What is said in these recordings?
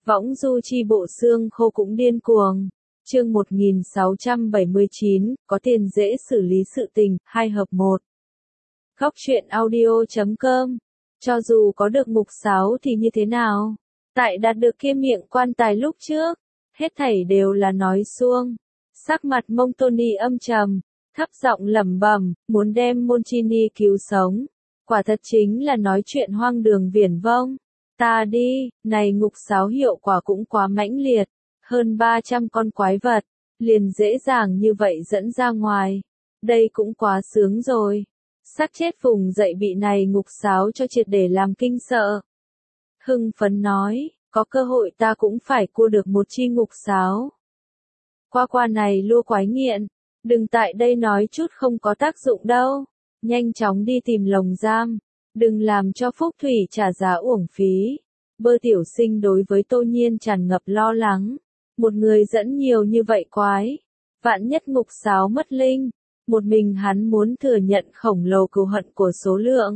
Võng du chi bộ xương khô cũng điên cuồng. Chương 1679, có tiền dễ xử lý sự tình, 2 hợp 1. Góc truyện audio.com. Cho dù có được mục sáo thì như thế nào? Tại đạt được kia miệng quan tài lúc trước, hết thảy đều là nói suông. Sắc mặt Mông Tony âm trầm, thấp giọng lẩm bẩm, muốn đem Monchini cứu sống. Quả thật chính là nói chuyện hoang đường viển vông. Ta đi, này ngục sáo hiệu quả cũng quá mãnh liệt, hơn 300 con quái vật, liền dễ dàng như vậy dẫn ra ngoài. Đây cũng quá sướng rồi. Xác chết vùng dậy bị này ngục sáo cho triệt để làm kinh sợ. Hưng phấn nói, có cơ hội ta cũng phải cua được một chi ngục sáo. Qua này lua quái nghiện, đừng tại đây nói chút không có tác dụng đâu. Nhanh chóng đi tìm lồng giam, đừng làm cho Phúc Thủy trả giá uổng phí. Bơ tiểu sinh đối với Tô Nhiên tràn ngập lo lắng. Một người dẫn nhiều như vậy quái. Vạn nhất ngục sáo mất linh. Một mình hắn muốn thừa nhận khổng lồ cừu hận của số lượng.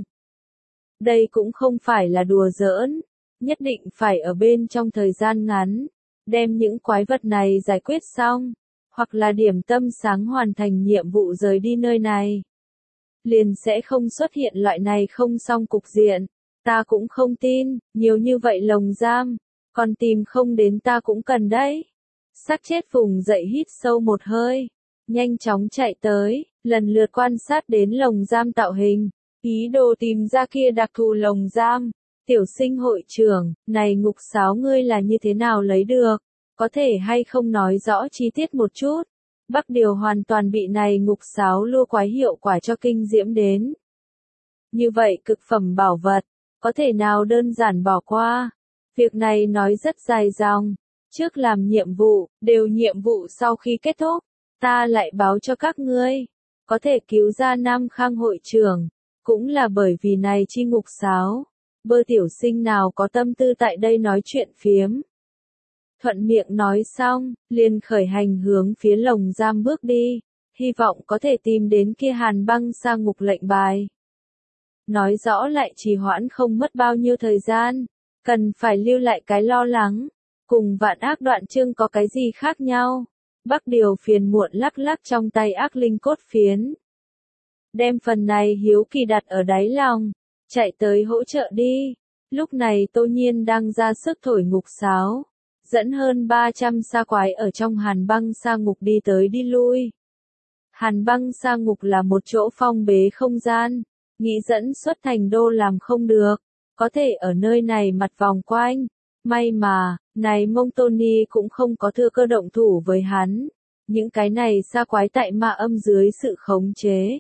Đây cũng không phải là đùa giỡn. Nhất định phải ở bên trong thời gian ngắn. Đem những quái vật này giải quyết xong. Hoặc là điểm tâm sáng hoàn thành nhiệm vụ rời đi nơi này. Liền sẽ không xuất hiện loại này không xong cục diện. Ta cũng không tin, nhiều như vậy lồng giam. Còn tìm không đến ta cũng cần đấy. Xác chết vùng dậy hít sâu một hơi. Nhanh chóng chạy tới, lần lượt quan sát đến lồng giam tạo hình. Ý đồ tìm ra kia đặc thù lồng giam. Tiểu sinh hội trưởng, này ngục sáo ngươi là như thế nào lấy được? Có thể hay không nói rõ chi tiết một chút? Bắc Điều hoàn toàn bị này ngục sáo lua quái hiệu quả cho kinh diễm đến. Như vậy cực phẩm bảo vật, có thể nào đơn giản bỏ qua? Việc này nói rất dài dòng. Trước làm nhiệm vụ, đều nhiệm vụ sau khi kết thúc, ta lại báo cho các ngươi. Có thể cứu ra Nam Khang hội trưởng, cũng là bởi vì này chi ngục sáo. Bơ tiểu sinh nào có tâm tư tại đây nói chuyện phiếm. Thuận miệng nói xong, liền khởi hành hướng phía lồng giam bước đi, hy vọng có thể tìm đến kia Hàn Băng Sa ngục lệnh bài. Nói rõ lại trì hoãn không mất bao nhiêu thời gian, cần phải lưu lại cái lo lắng, cùng Vạn Ác Đoạn Chương có cái gì khác nhau. Bắc Điều phiền muộn lắc lắc trong tay ác linh cốt phiến. Đem phần này hiếu kỳ đặt ở đáy lòng, chạy tới hỗ trợ đi. Lúc này Tô Nhiên đang ra sức thổi ngục sáo. Dẫn hơn 300 sa quái ở trong Hàn Băng Sa ngục đi tới đi lui. Hàn Băng Sa ngục là một chỗ phong bế không gian, nghĩ dẫn xuất thành đô làm không được, có thể ở nơi này mặt vòng quanh. May mà, này Mông Tony cũng không có thừa cơ động thủ với hắn. Những cái này sa quái tại ma âm dưới sự khống chế.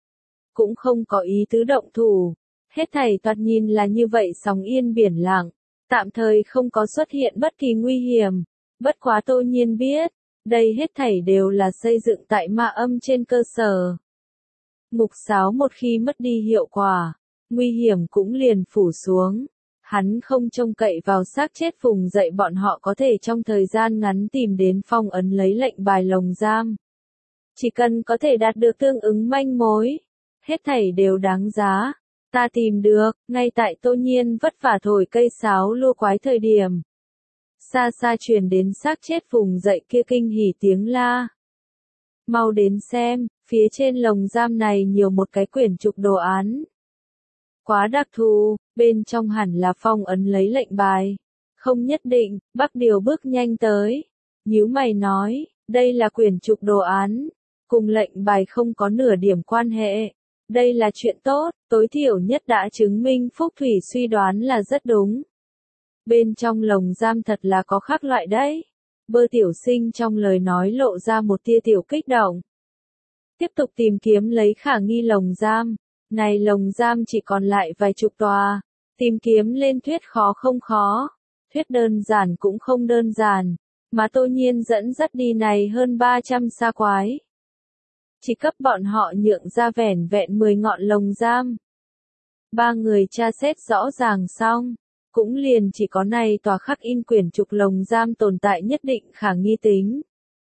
Cũng không có ý tứ động thủ. Hết thảy thoạt nhìn là như vậy sóng yên biển lặng. Tạm thời không có xuất hiện bất kỳ nguy hiểm. Bất quá Tô Nhiên biết, đây hết thảy đều là xây dựng tại ma âm trên cơ sở. Ngục sáo một khi mất đi hiệu quả, nguy hiểm cũng liền phủ xuống. Hắn không trông cậy vào xác chết vùng dậy bọn họ có thể trong thời gian ngắn tìm đến phong ấn lấy lệnh bài lồng giam. Chỉ cần có thể đạt được tương ứng manh mối, hết thảy đều đáng giá. Ta tìm được, ngay tại Tô Nhiên vất vả thổi cây sáo lua quái thời điểm. Xa xa truyền đến xác chết vùng dậy kia kinh hỉ tiếng la. Mau đến xem, phía trên lồng giam này nhiều một cái quyển trục đồ án. Quá đặc thù, bên trong hẳn là phong ấn lấy lệnh bài. Không nhất định, Bắc Điều bước nhanh tới. Nhíu mày nói, đây là quyển trục đồ án, cùng lệnh bài không có nửa điểm quan hệ. Đây là chuyện tốt, tối thiểu nhất đã chứng minh Phúc Thủy suy đoán là rất đúng. Bên trong lồng giam thật là có khác loại đấy. Bơ tiểu sinh trong lời nói lộ ra một tia tiểu kích động. Tiếp tục tìm kiếm lấy khả nghi lồng giam. Này lồng giam chỉ còn lại vài chục tòa. Tìm kiếm lên thuyết khó không khó. Thuyết đơn giản cũng không đơn giản. Mà Tô Nhiên dẫn dắt đi này hơn 300 sa quái. Chỉ cấp bọn họ nhượng ra vẻn vẹn 10 ngọn lồng giam. 3 người tra xét rõ ràng xong, cũng liền chỉ có này tòa khắc in quyển trục lồng giam tồn tại nhất định khả nghi tính.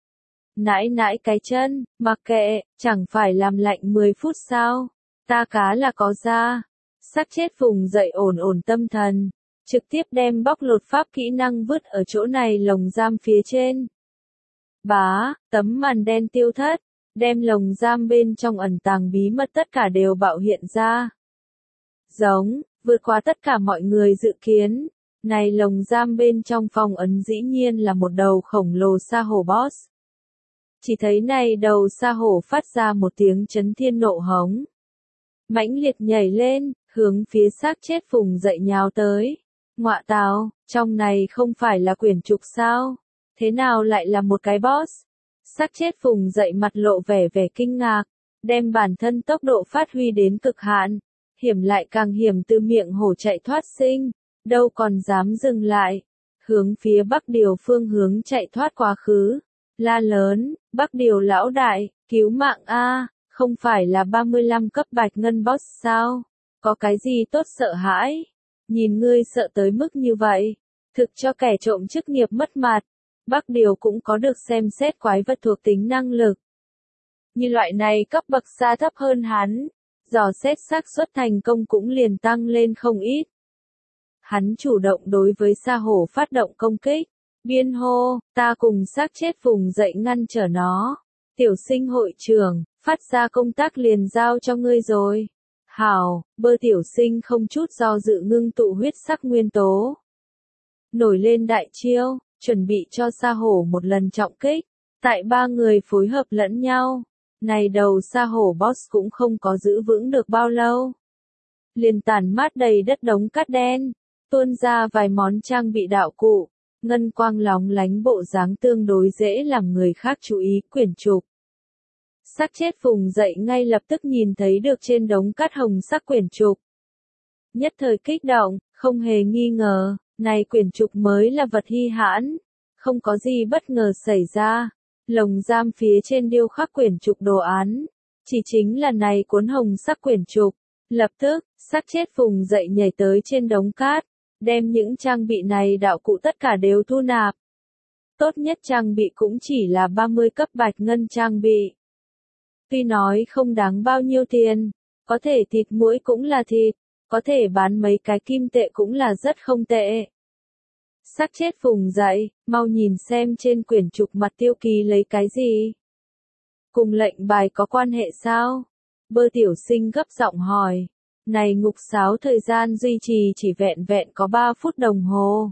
Nãi nãi cái chân, mặc kệ, chẳng phải làm lạnh 10 phút sao, ta cá là có ra. Xác chết vùng dậy ổn ổn tâm thần, trực tiếp đem bóc lột pháp kỹ năng vứt ở chỗ này lồng giam phía trên. Bá, tấm màn đen tiêu thất, đem lồng giam bên trong ẩn tàng bí mật tất cả đều bạo hiện ra. Giống, vượt qua tất cả mọi người dự kiến, này lồng giam bên trong phòng ấn dĩ nhiên là một đầu khổng lồ sa hổ boss. Chỉ thấy này đầu sa hổ phát ra một tiếng chấn thiên nộ hống. Mãnh liệt nhảy lên, hướng phía xác chết vùng dậy nhào tới. Ngọa tào, trong này không phải là quyển trục sao? Thế nào lại là một cái boss? Xác chết vùng dậy mặt lộ vẻ vẻ kinh ngạc, đem bản thân tốc độ phát huy đến cực hạn. Hiểm lại càng hiểm từ miệng hổ chạy thoát sinh, đâu còn dám dừng lại. Hướng phía Bắc Điều phương hướng chạy thoát quá khứ. La lớn, Bắc Điều lão đại, cứu mạng a, không phải là 35 cấp bạch ngân boss sao? Có cái gì tốt sợ hãi? Nhìn ngươi sợ tới mức như vậy, thực cho kẻ trộm chức nghiệp mất mặt. Bắc Điều cũng có được xem xét quái vật thuộc tính năng lực. Như loại này cấp bậc xa thấp hơn hắn, dò xét xác suất thành công cũng liền tăng lên không ít. Hắn chủ động đối với sa hổ phát động công kích. Biên hô, ta cùng xác chết vùng dậy ngăn trở nó. Tiểu sinh hội trưởng, phát ra công tác liền giao cho ngươi rồi. Hảo, bơ tiểu sinh không chút do dự ngưng tụ huyết sắc nguyên tố. Nổi lên đại chiêu, chuẩn bị cho sa hổ một lần trọng kích. Tại ba người phối hợp lẫn nhau. Này đầu sa hổ boss cũng không có giữ vững được bao lâu. Liền tàn mát đầy đất đống cát đen. Tuôn ra vài món trang bị đạo cụ. Ngân quang lóng lánh bộ dáng tương đối dễ làm người khác chú ý quyển trục. Xác chết vùng dậy ngay lập tức nhìn thấy được trên đống cát hồng sắc quyển trục. Nhất thời kích động, không hề nghi ngờ, này quyển trục mới là vật hi hãn. Không có gì bất ngờ xảy ra. Lồng giam phía trên điêu khắc quyển trục đồ án. Chỉ chính là này cuốn hồng sắc quyển trục. Lập tức, xác chết vùng dậy nhảy tới trên đống cát. Đem những trang bị này đạo cụ tất cả đều thu nạp. Tốt nhất trang bị cũng chỉ là 30 cấp bạch ngân trang bị. Tuy nói không đáng bao nhiêu tiền, có thể thịt muỗi cũng là thịt, có thể bán mấy cái kim tệ cũng là rất không tệ. Xác chết vùng dậy, mau nhìn xem trên quyển trục mặt tiêu ký lấy cái gì. Cùng lệnh bài có quan hệ sao? Bơ tiểu sinh gấp giọng hỏi. Này ngục sáo thời gian duy trì chỉ vẹn vẹn có 3 phút đồng hồ.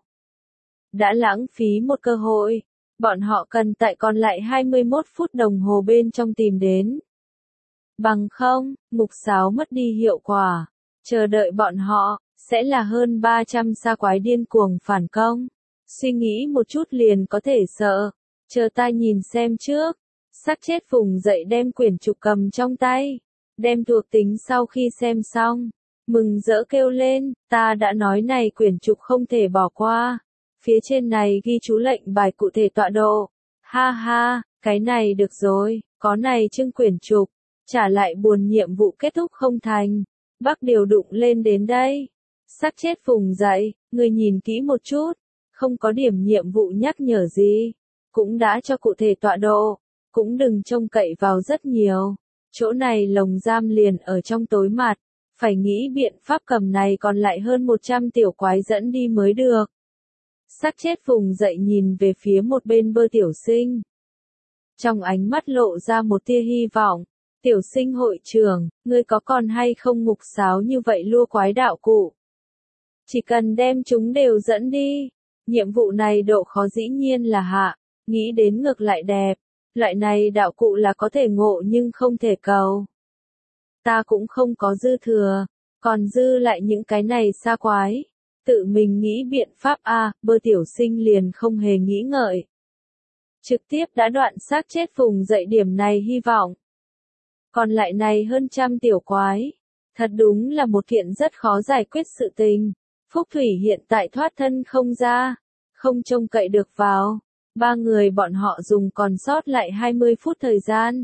Đã lãng phí một cơ hội, bọn họ cần tại còn lại 21 phút đồng hồ bên trong tìm đến. Bằng không, ngục sáo mất đi hiệu quả, chờ đợi bọn họ, sẽ là hơn 300 sa quái điên cuồng phản công. Suy nghĩ một chút liền có thể sợ, chờ ta nhìn xem trước. Xác chết vùng dậy đem quyển trục cầm trong tay. Đem thuộc tính sau khi xem xong, mừng rỡ kêu lên, ta đã nói này quyển trục không thể bỏ qua. Phía trên này ghi chú lệnh bài cụ thể tọa độ. Ha ha, cái này được rồi, có này trưng quyển trục, trả lại buồn nhiệm vụ kết thúc không thành. Bắc Điều đụng lên đến đây. Xác chết vùng dậy, người nhìn kỹ một chút, không có điểm nhiệm vụ nhắc nhở gì. Cũng đã cho cụ thể tọa độ, cũng đừng trông cậy vào rất nhiều. Chỗ này lồng giam liền ở trong tối mặt, phải nghĩ biện pháp cầm này còn lại hơn 100 tiểu quái dẫn đi mới được. Xác chết vùng dậy nhìn về phía một bên bơ tiểu sinh. Trong ánh mắt lộ ra một tia hy vọng. Tiểu sinh hội trưởng, ngươi có còn hay không ngục sáo như vậy lua quái đạo cụ? Chỉ cần đem chúng đều dẫn đi. Nhiệm vụ này độ khó dĩ nhiên là hạ, nghĩ đến ngược lại đẹp. Loại này đạo cụ là có thể ngộ nhưng không thể cầu. Ta cũng không có dư thừa, còn dư lại những cái này xa quái. Tự mình nghĩ biện pháp a, bơ tiểu sinh liền không hề nghĩ ngợi. Trực tiếp đã đoạn xác chết vùng dậy điểm này hy vọng. Còn lại này hơn trăm tiểu quái. Thật đúng là một kiện rất khó giải quyết sự tình. Phúc Thủy hiện tại thoát thân không ra, không trông cậy được vào. Ba người bọn họ dùng còn sót lại 20 phút thời gian.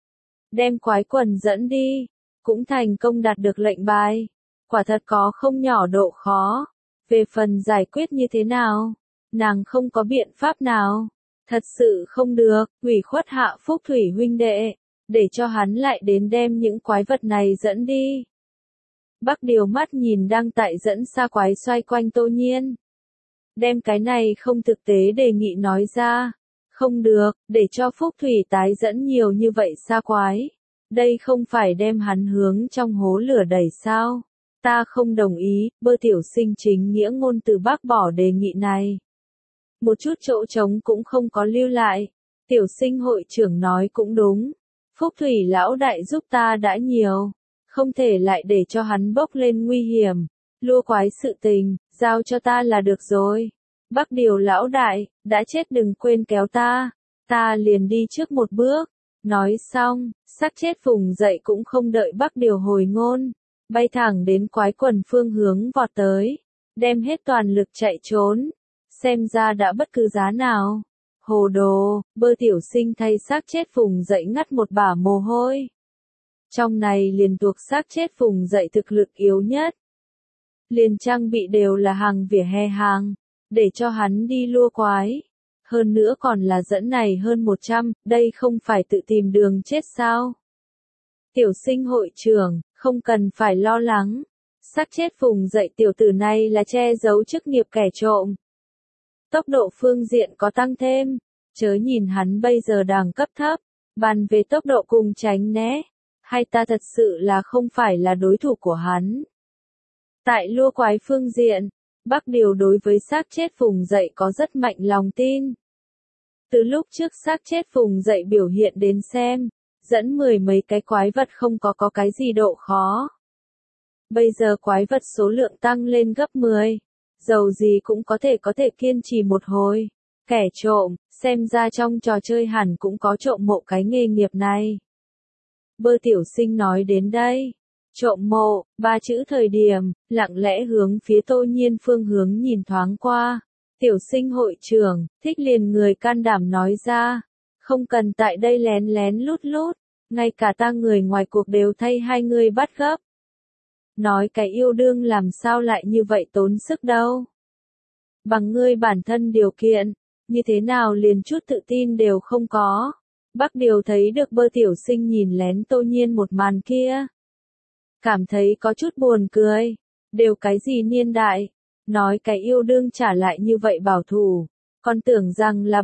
Đem quái quần dẫn đi, cũng thành công đạt được lệnh bài. Quả thật có không nhỏ độ khó. Về phần giải quyết như thế nào, nàng không có biện pháp nào. Thật sự không được, ủy khuất hạ Phúc Thủy huynh đệ, để cho hắn lại đến đem những quái vật này dẫn đi. Bắc Điều mắt nhìn đang tại dẫn xa quái xoay quanh Tô Nhiên. Đem cái này không thực tế đề nghị nói ra. Không được, để cho Phúc Thủy tái dẫn nhiều như vậy xa quái. Đây không phải đem hắn hướng trong hố lửa đẩy sao? Ta không đồng ý, Bơ tiểu sinh chính nghĩa ngôn từ bác bỏ đề nghị này. Một chút chỗ trống cũng không có lưu lại. Tiểu sinh hội trưởng nói cũng đúng. Phúc Thủy lão đại giúp ta đã nhiều. Không thể lại để cho hắn bốc lên nguy hiểm. Lua quái sự tình, giao cho ta là được rồi. Bắc Điều lão đại, đã chết đừng quên kéo ta. Ta liền đi trước một bước. Nói xong, xác chết vùng dậy cũng không đợi Bắc Điều hồi ngôn. Bay thẳng đến quái quần phương hướng vọt tới. Đem hết toàn lực chạy trốn. Xem ra đã bất cứ giá nào. Hồ đồ, Bơ tiểu sinh thay xác chết vùng dậy ngắt một bả mồ hôi. Trong này liền thuộc xác chết vùng dậy thực lực yếu nhất. Liền trang bị đều là hàng vỉa hè hàng, để cho hắn đi lua quái. Hơn nữa còn là dẫn này hơn 100, đây không phải tự tìm đường chết sao? Tiểu sinh hội trưởng, không cần phải lo lắng. Xác chết vùng dậy tiểu tử này là che giấu chức nghiệp kẻ trộm. Tốc độ phương diện có tăng thêm, chớ nhìn hắn bây giờ đẳng cấp thấp, bàn về tốc độ cùng tránh né, hay ta thật sự là không phải là đối thủ của hắn. Tại lua quái phương diện, Bắc Điều đối với xác chết vùng dậy có rất mạnh lòng tin. Từ lúc trước xác chết vùng dậy biểu hiện đến xem, dẫn 10 mấy cái quái vật không có cái gì độ khó. Bây giờ quái vật số lượng tăng lên gấp 10. Dầu gì cũng có thể kiên trì một hồi. Kẻ trộm, xem ra trong trò chơi hẳn cũng có trộm mộ cái nghề nghiệp này. Bơ tiểu sinh nói đến đây. Trộm mộ, 3 chữ thời điểm, lặng lẽ hướng phía Tô Nhiên phương hướng nhìn thoáng qua. Tiểu sinh hội trưởng, thích liền người can đảm nói ra. Không cần tại đây lén lén lút lút, ngay cả ta người ngoài cuộc đều thay hai người bắt gấp. Nói cái yêu đương làm sao lại như vậy tốn sức đâu. Bằng ngươi bản thân điều kiện, như thế nào liền chút tự tin đều không có. Bắc Điều thấy được Bơ tiểu sinh nhìn lén Tô Nhiên một màn kia. Cảm thấy có chút buồn cười. Đều cái gì niên đại. Nói cái yêu đương trả lại như vậy bảo thủ. Còn tưởng rằng là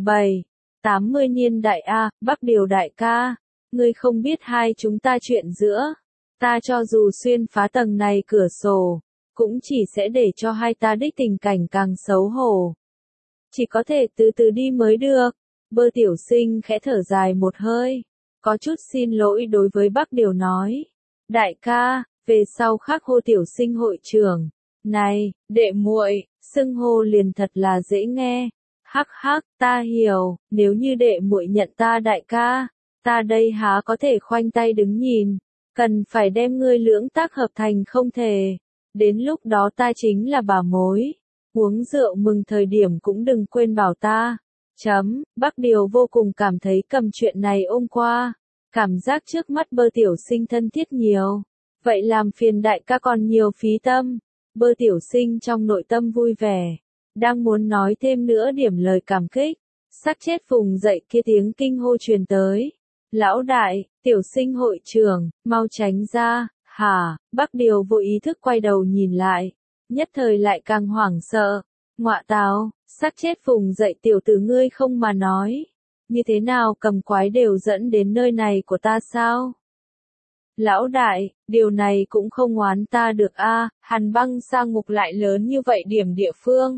80 niên đại a, Bắc Điều đại ca. Ngươi không biết hai chúng ta chuyện giữa. Ta cho dù xuyên phá tầng này cửa sổ, cũng chỉ sẽ để cho hai ta đích tình cảnh càng xấu hổ. Chỉ có thể từ từ đi mới được. Bơ tiểu sinh khẽ thở dài một hơi. Có chút xin lỗi đối với Bắc Điều nói. Đại ca, về sau khác hô tiểu sinh hội trưởng. Này, đệ muội, xưng hô liền thật là dễ nghe. Hắc hắc, ta hiểu, nếu như đệ muội nhận ta đại ca, ta đây há có thể khoanh tay đứng nhìn. Cần phải đem ngươi lưỡng tác hợp thành không thể. Đến lúc đó ta chính là bà mối. Uống rượu mừng thời điểm cũng đừng quên bảo ta. Bắc Điều vô cùng cảm thấy cầm chuyện này ôm qua. Cảm giác trước mắt Bơ tiểu sinh thân thiết nhiều. Vậy làm phiền đại ca còn nhiều phí tâm. Bơ tiểu sinh trong nội tâm vui vẻ. Đang muốn nói thêm nữa điểm lời cảm kích. Xác chết vùng dậy kia tiếng kinh hô truyền tới. Lão đại, tiểu sinh hội trưởng, mau tránh ra, hả, Bắc Điều vô ý thức quay đầu nhìn lại. Nhất thời lại càng hoảng sợ. Ngọa tào, xác chết vùng dậy tiểu tử ngươi không mà nói. Như thế nào cầm quái đều dẫn đến nơi này của ta sao? Lão đại, điều này cũng không oán ta được a, Hàn Băng sa ngục lại lớn như vậy điểm địa phương.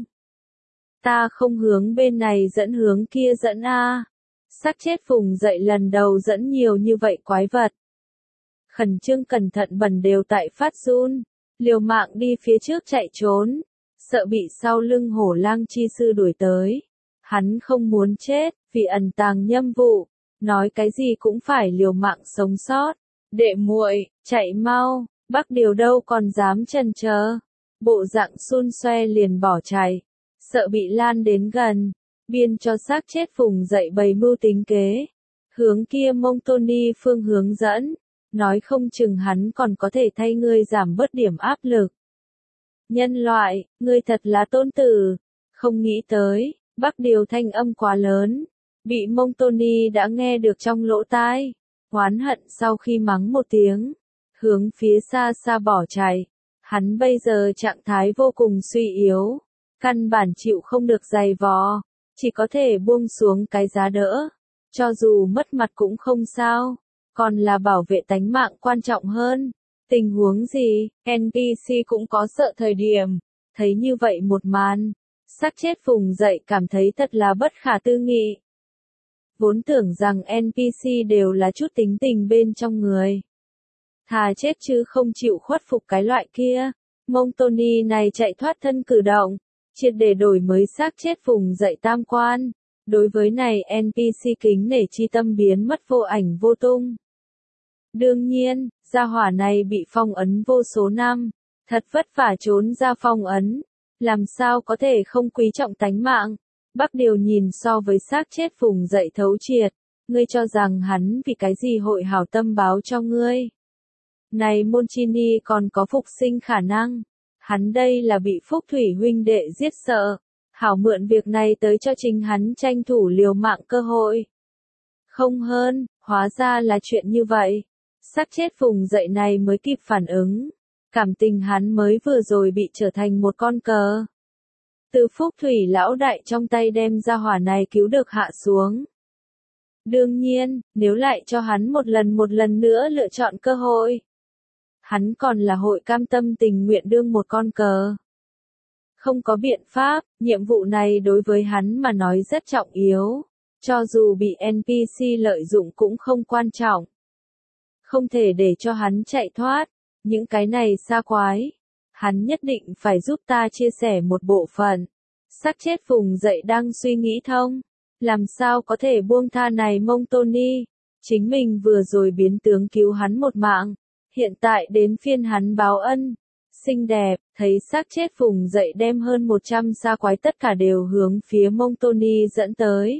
Ta không hướng bên này dẫn hướng kia dẫn a. Xác chết vùng dậy lần đầu dẫn nhiều như vậy quái vật. Khẩn trương cẩn thận bần đều tại phát run, liều mạng đi phía trước chạy trốn, sợ bị sau lưng hổ lang chi sư đuổi tới. Hắn không muốn chết, vì ẩn tàng nhâm vụ, nói cái gì cũng phải liều mạng sống sót. Đệ muội, chạy mau, Bắc Điều đâu còn dám chần chờ. Bộ dạng xun xoe liền bỏ chạy, sợ bị lan đến gần, biên cho xác chết vùng dậy bày mưu tính kế. Hướng kia Mông Tony phương hướng dẫn, nói không chừng hắn còn có thể thay ngươi giảm bớt điểm áp lực. Nhân loại, ngươi thật là tôn tử. Không nghĩ tới, Bắc Điều thanh âm quá lớn, bị Mông Tony đã nghe được trong lỗ tai. Oán hận sau khi mắng một tiếng, hướng phía xa xa bỏ chạy. Hắn bây giờ trạng thái vô cùng suy yếu, căn bản chịu không được giày vò, chỉ có thể buông xuống cái giá đỡ. Cho dù mất mặt cũng không sao, còn là bảo vệ tánh mạng quan trọng hơn. Tình huống gì, NPC cũng có sợ thời điểm. Thấy như vậy một màn, xác chết vùng dậy cảm thấy thật là bất khả tư nghị. Vốn tưởng rằng NPC đều là chút tính tình bên trong người. Thà chết chứ không chịu khuất phục cái loại kia. Mông Tony này chạy thoát thân cử động, triệt để đổi mới xác chết vùng dậy tam quan. Đối với này NPC kính nể chi tâm biến mất vô ảnh vô tung. Đương nhiên, gia hỏa này bị phong ấn vô số năm, thật vất vả trốn ra phong ấn, làm sao có thể không quý trọng tánh mạng. Bắc Điều nhìn so với xác chết vùng dậy thấu triệt, ngươi cho rằng hắn vì cái gì hội hảo tâm báo cho ngươi. Này Monchini còn có phục sinh khả năng, hắn đây là bị Phúc Thủy huynh đệ giết sợ, hảo mượn việc này tới cho chính hắn tranh thủ liều mạng cơ hội. Không hơn, hóa ra là chuyện như vậy. Xác chết vùng dậy này mới kịp phản ứng. Cảm tình hắn mới vừa rồi bị trở thành một con cờ. Từ Phúc Thủy lão đại trong tay đem ra hỏa này cứu được hạ xuống. Đương nhiên, nếu lại cho hắn một lần nữa lựa chọn cơ hội, hắn còn là hội cam tâm tình nguyện đương một con cờ. Không có biện pháp, nhiệm vụ này đối với hắn mà nói rất trọng yếu. Cho dù bị NPC lợi dụng cũng không quan trọng. Không thể để cho hắn chạy thoát. Những cái này xa quái. Hắn nhất định phải giúp ta chia sẻ một bộ phận. Xác chết vùng dậy đang suy nghĩ thông. Làm sao có thể buông tha này Mông Tony. Chính mình vừa rồi biến tướng cứu hắn một mạng. Hiện tại đến phiên hắn báo ân. Xinh đẹp, thấy xác chết vùng dậy đem hơn 100 xa quái tất cả đều hướng phía Mông Tony dẫn tới.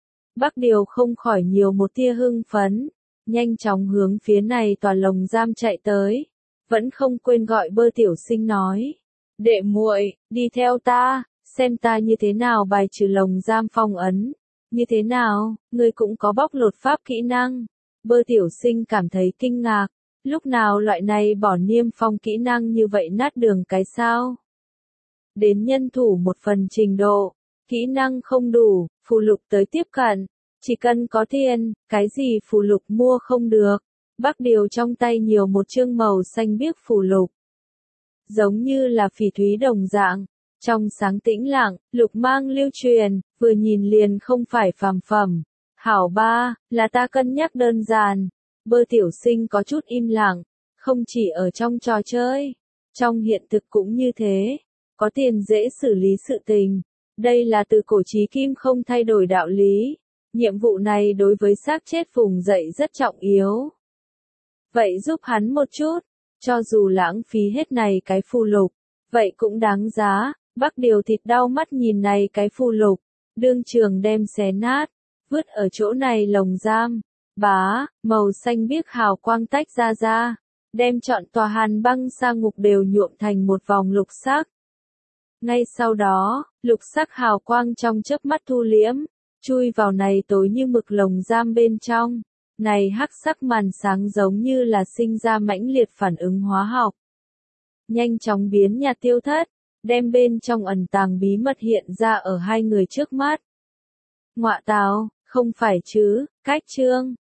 Bắc Điều không khỏi nhiều một tia hưng phấn. Nhanh chóng hướng phía này tòa lồng giam chạy tới. Vẫn không quên gọi Bơ Tiểu Sinh nói. Đệ muội, đi theo ta, xem ta như thế nào bài trừ lồng giam phong ấn. Như thế nào, ngươi cũng có bóc lột pháp kỹ năng. Bơ Tiểu Sinh cảm thấy kinh ngạc. Lúc nào loại này bỏ niêm phong kỹ năng như vậy nát đường cái sao? Đến nhân thủ một phần trình độ. Kỹ năng không đủ, phù lục tới tiếp cận. Chỉ cần có tiền, cái gì phù lục mua không được. Bắc Điều trong tay nhiều một chương màu xanh biếc phù lục. Giống như là phỉ thúy đồng dạng. Trong sáng tĩnh lặng, lục mang lưu truyền, vừa nhìn liền không phải phàm phẩm. Hảo ba, là ta cân nhắc đơn giản. Bơ Tiểu Sinh có chút im lặng. Không chỉ ở trong trò chơi. Trong hiện thực cũng như thế. Có tiền dễ xử lý sự tình. Đây là từ cổ chí kim không thay đổi đạo lý. Nhiệm vụ này đối với xác chết vùng dậy rất trọng yếu. Vậy giúp hắn một chút, cho dù lãng phí hết này cái phù lục, vậy cũng đáng giá. Bắc Điều thịt đau mắt nhìn này cái phù lục, đương trường đem xé nát, vứt ở chỗ này lồng giam. Bá, màu xanh biếc hào quang tách ra, đem trọn tòa hàn băng sa ngục đều nhuộm thành một vòng lục sắc. Ngay sau đó, lục sắc hào quang trong chớp mắt thu liễm, chui vào này tối như mực lồng giam bên trong. Này hắc sắc màn sáng giống như là sinh ra mãnh liệt phản ứng hóa học. Nhanh chóng biến nhạt tiêu thất, đem bên trong ẩn tàng bí mật hiện ra ở hai người trước mắt. Ngọa tào, không phải chứ, cách chương.